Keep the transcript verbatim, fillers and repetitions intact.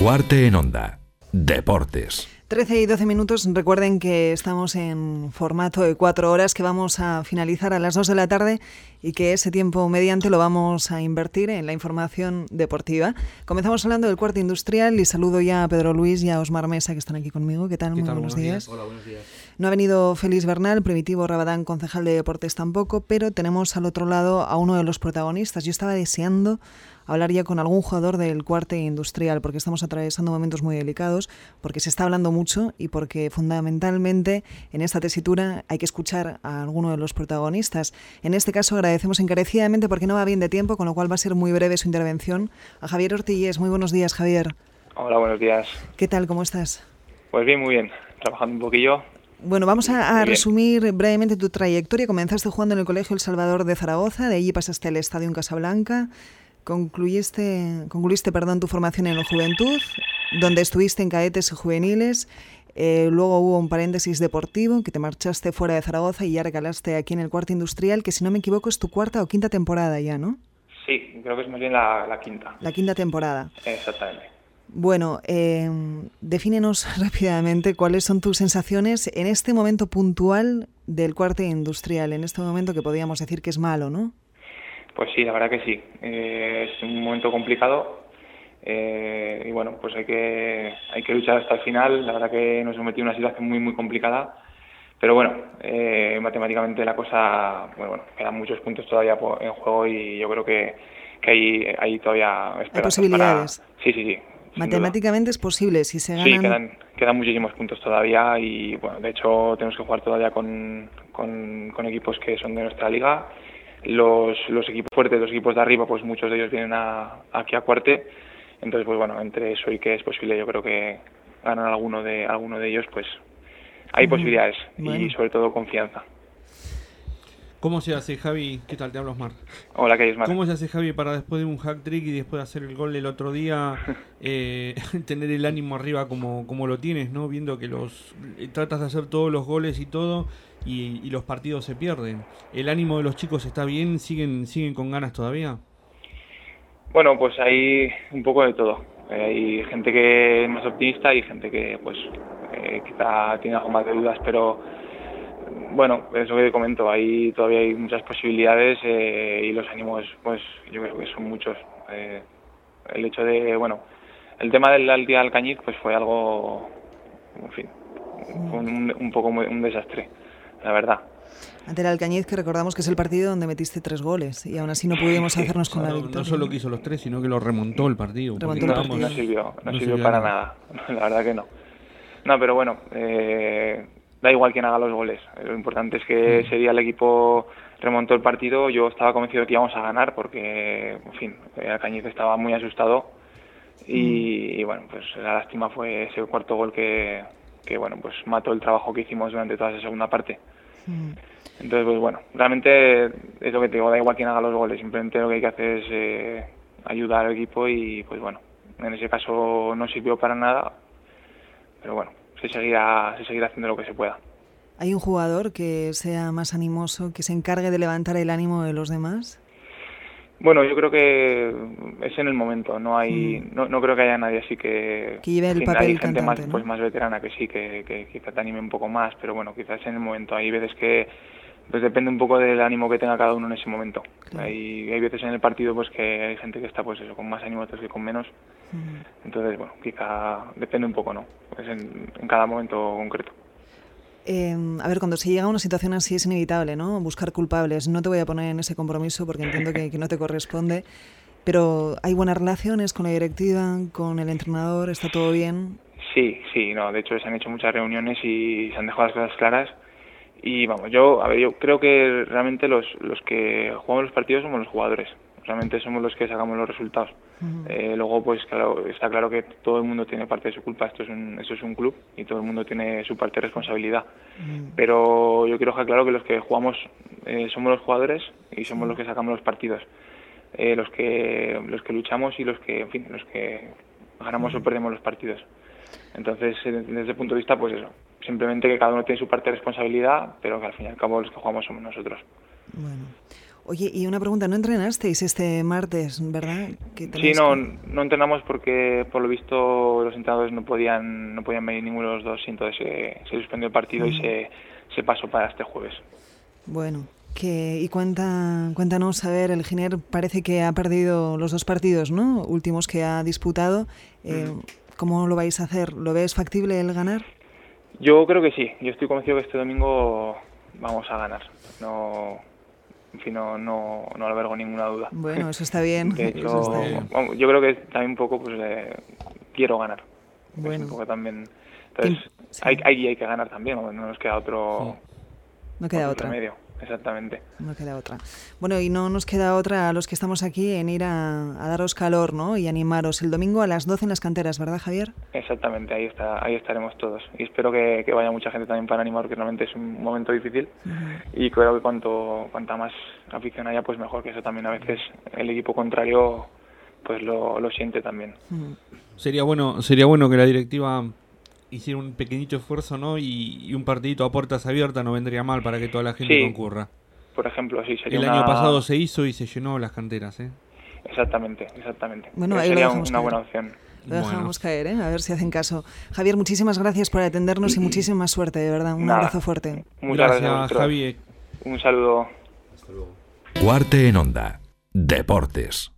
Cuarte en Onda. Deportes. trece y doce minutos. Recuerden que estamos en formato de cuatro horas, que vamos a finalizar a las dos de la tarde y que ese tiempo mediante lo vamos a invertir en la información deportiva. Comenzamos hablando del Cuarte Industrial y saludo ya a Pedro Luis y a Osmar Mesa, que están aquí conmigo. ¿Qué tal? ¿Qué Muy tal? buenos, buenos días. días. Hola, buenos días. No ha venido Félix Bernal, Primitivo Rabadán, concejal de deportes tampoco, pero tenemos al otro lado a uno de los protagonistas. Yo estaba deseando hablar ya con algún jugador del Cuarte Industrial, porque estamos atravesando momentos muy delicados, porque se está hablando mucho y porque fundamentalmente en esta tesitura hay que escuchar a alguno de los protagonistas. En este caso agradecemos encarecidamente, porque no va bien de tiempo, con lo cual va a ser muy breve su intervención, a Javier Ortillés. Muy buenos días, Javier. Hola, buenos días. ¿Qué tal? ¿Cómo estás? Pues bien, muy bien. Trabajando un poquillo. Bueno, vamos a, a resumir brevemente tu trayectoria. Comenzaste jugando en el Colegio El Salvador de Zaragoza, de allí pasaste al Estadio en Casablanca. Concluiste, concluiste perdón, tu formación en la Juventud, donde estuviste en cadetes y juveniles. Eh, luego hubo un paréntesis deportivo, que te marchaste fuera de Zaragoza y ya recalaste aquí en el Cuarte Industrial, que si no me equivoco es tu cuarta o quinta temporada ya, ¿no? Sí, creo que es más bien la, la quinta. La quinta temporada. Exactamente. Bueno, eh, defínenos rápidamente cuáles son tus sensaciones en este momento puntual del Cuarte Industrial, en este momento que podríamos decir que es malo, ¿no? Pues sí, la verdad que sí. Eh, es un momento complicado eh, y bueno, pues hay que hay que luchar hasta el final. La verdad que nos hemos metido en una situación muy muy complicada, pero bueno, eh, matemáticamente la cosa, bueno, bueno, quedan muchos puntos todavía en juego y yo creo que, que hay, hay todavía esperanzas. Hay posibilidades. Para... Sí, sí, sí. Matemáticamente es posible, si se ganan... Sí, quedan, quedan muchísimos puntos todavía y bueno, de hecho tenemos que jugar todavía con, con, con equipos que son de nuestra liga. Los, los equipos fuertes, los equipos de arriba, pues muchos de ellos vienen a, aquí a Cuarte. Entonces, pues bueno, entre eso y que es posible, yo creo que ganan alguno de alguno de ellos, pues hay uh-huh. posibilidades bueno. Y sobre todo confianza. ¿Cómo se hace, Javi? ¿Qué tal? Te hablo, Osmar. Hola, ¿qué hay, Osmar? ¿Cómo se hace, Javi, para después de un hack-trick y después de hacer el gol el otro día, eh, tener el ánimo arriba como, como lo tienes, ¿no? Viendo que los eh, tratas de hacer todos los goles y todo y, y los partidos se pierden. ¿El ánimo de los chicos está bien? ¿Siguen siguen con ganas todavía? Bueno, pues hay un poco de todo. Eh, hay gente que es más optimista y gente que, pues, eh, quizá tiene algo más de dudas, pero... Bueno, eso que te comento, ahí todavía hay muchas posibilidades eh, y los ánimos, pues yo creo que son muchos. Eh, el hecho de, bueno, el tema del al día Alcañiz, pues fue algo, en fin, fue un, un poco un desastre, la verdad. Ante el Alcañiz, que recordamos que es el partido donde metiste tres goles y aún así no pudimos sí, hacernos con no, la victoria. No solo que hizo los tres, sino que lo remontó el partido. Remontó el partido. No, no sirvió, no, no sirvió para nada. nada, la verdad que no. No, pero bueno, eh, da igual quién haga los goles. Lo importante es que ese día el equipo remontó el partido. Yo estaba convencido de que íbamos a ganar porque, en fin, Alcañiz estaba muy asustado y, mm. y bueno, pues la lástima fue ese cuarto gol que, que, bueno, pues mató el trabajo que hicimos durante toda esa segunda parte. Mm. Entonces, pues bueno, realmente es lo que te digo, da igual quién haga los goles. Simplemente lo que hay que hacer es eh, ayudar al equipo y, pues bueno, en ese caso no sirvió para nada, pero bueno, se seguirá, se seguirá haciendo lo que se pueda. ¿Hay un jugador que sea más animoso, que se encargue de levantar el ánimo de los demás? Bueno, yo creo que es en el momento, no hay, mm. no, no creo que haya nadie así que... Que lleve el fin, papel hay gente cantante, más, ¿no? pues más veterana que sí, que, que quizá te anime un poco más, pero bueno, quizás en el momento. Hay veces que pues depende un poco del ánimo que tenga cada uno en ese momento. Claro. Hay, hay veces en el partido pues que hay gente que está pues eso, con más ánimo, otros que con menos. Uh-huh. Entonces, bueno, quizá depende un poco, ¿no? Pues en, en cada momento concreto. Eh, a ver, cuando se llega a una situación así es inevitable, ¿no? Buscar culpables. No te voy a poner en ese compromiso porque entiendo que, que no te corresponde, pero ¿hay buenas relaciones con la directiva, con el entrenador? ¿Está todo bien? Sí, sí, no, de hecho se han hecho muchas reuniones y se han dejado las cosas claras. Y vamos, yo, a ver, yo creo que realmente los, los que jugamos los partidos somos los jugadores. Realmente somos los que sacamos los resultados. Uh-huh. Eh, luego, pues claro, está claro que todo el mundo tiene parte de su culpa. Esto es un, esto es un club y todo el mundo tiene su parte de responsabilidad. Uh-huh. Pero yo quiero dejar claro que los que jugamos eh, somos los jugadores y somos uh-huh. los que sacamos los partidos. Eh, los que los que luchamos y los que, en fin, los que ganamos uh-huh. o perdemos los partidos. Entonces, desde ese punto de vista, pues eso. Simplemente que cada uno tiene su parte de responsabilidad, pero que al fin y al cabo los que jugamos somos nosotros. Bueno. Oye, y una pregunta, ¿no entrenasteis este martes, verdad? Que Sí, no, que... no entrenamos porque por lo visto los entrenadores no podían no podían venir ninguno de los dos y entonces se, se suspendió el partido uh-huh. y se, se pasó para este jueves. Bueno, que, y cuenta, cuéntanos, a ver, el Giner parece que ha perdido los dos partidos, ¿no? Últimos que ha disputado. Eh, uh-huh. ¿Cómo lo vais a hacer? ¿Lo ves factible el ganar? Yo creo que sí, yo estoy convencido que este domingo vamos a ganar. No... En fin, no, no, no albergo ninguna duda. Bueno, eso está bien. De hecho, eso está bien. Vamos, yo creo que también un poco pues eh, quiero ganar. Bueno. Un poco también. Entonces, sí. hay, hay, hay que ganar también, no nos queda otro, sí. no queda otro otra. remedio. Exactamente. No queda otra. Bueno, y no nos queda otra a los que estamos aquí en ir a, a daros calor, ¿no? Y animaros el domingo a las doce en las canteras, ¿verdad, Javier? Exactamente, ahí está, ahí estaremos todos. Y espero que, que vaya mucha gente también para animar, porque realmente es un momento difícil. Uh-huh. Y creo que cuanto cuanta más afición haya, pues mejor, que eso también a veces el equipo contrario pues lo, lo siente también. Uh-huh. Sería bueno, sería bueno que la directiva hiciera un pequeñito esfuerzo, ¿no? Y, y un partidito a puertas abiertas no vendría mal para que toda la gente sí, concurra. Por ejemplo, sí, sería El una... año pasado se hizo y se llenó las canteras, ¿eh? Exactamente, exactamente. Bueno, ahí sería lo una caer. buena opción. Lo dejamos bueno. caer, ¿eh? A ver si hacen caso. Javier, muchísimas gracias por atendernos y muchísima suerte, de verdad. Un Nada. abrazo fuerte. Muchas gracias, gracias Javier. Un saludo. Cuarte en Onda. Deportes.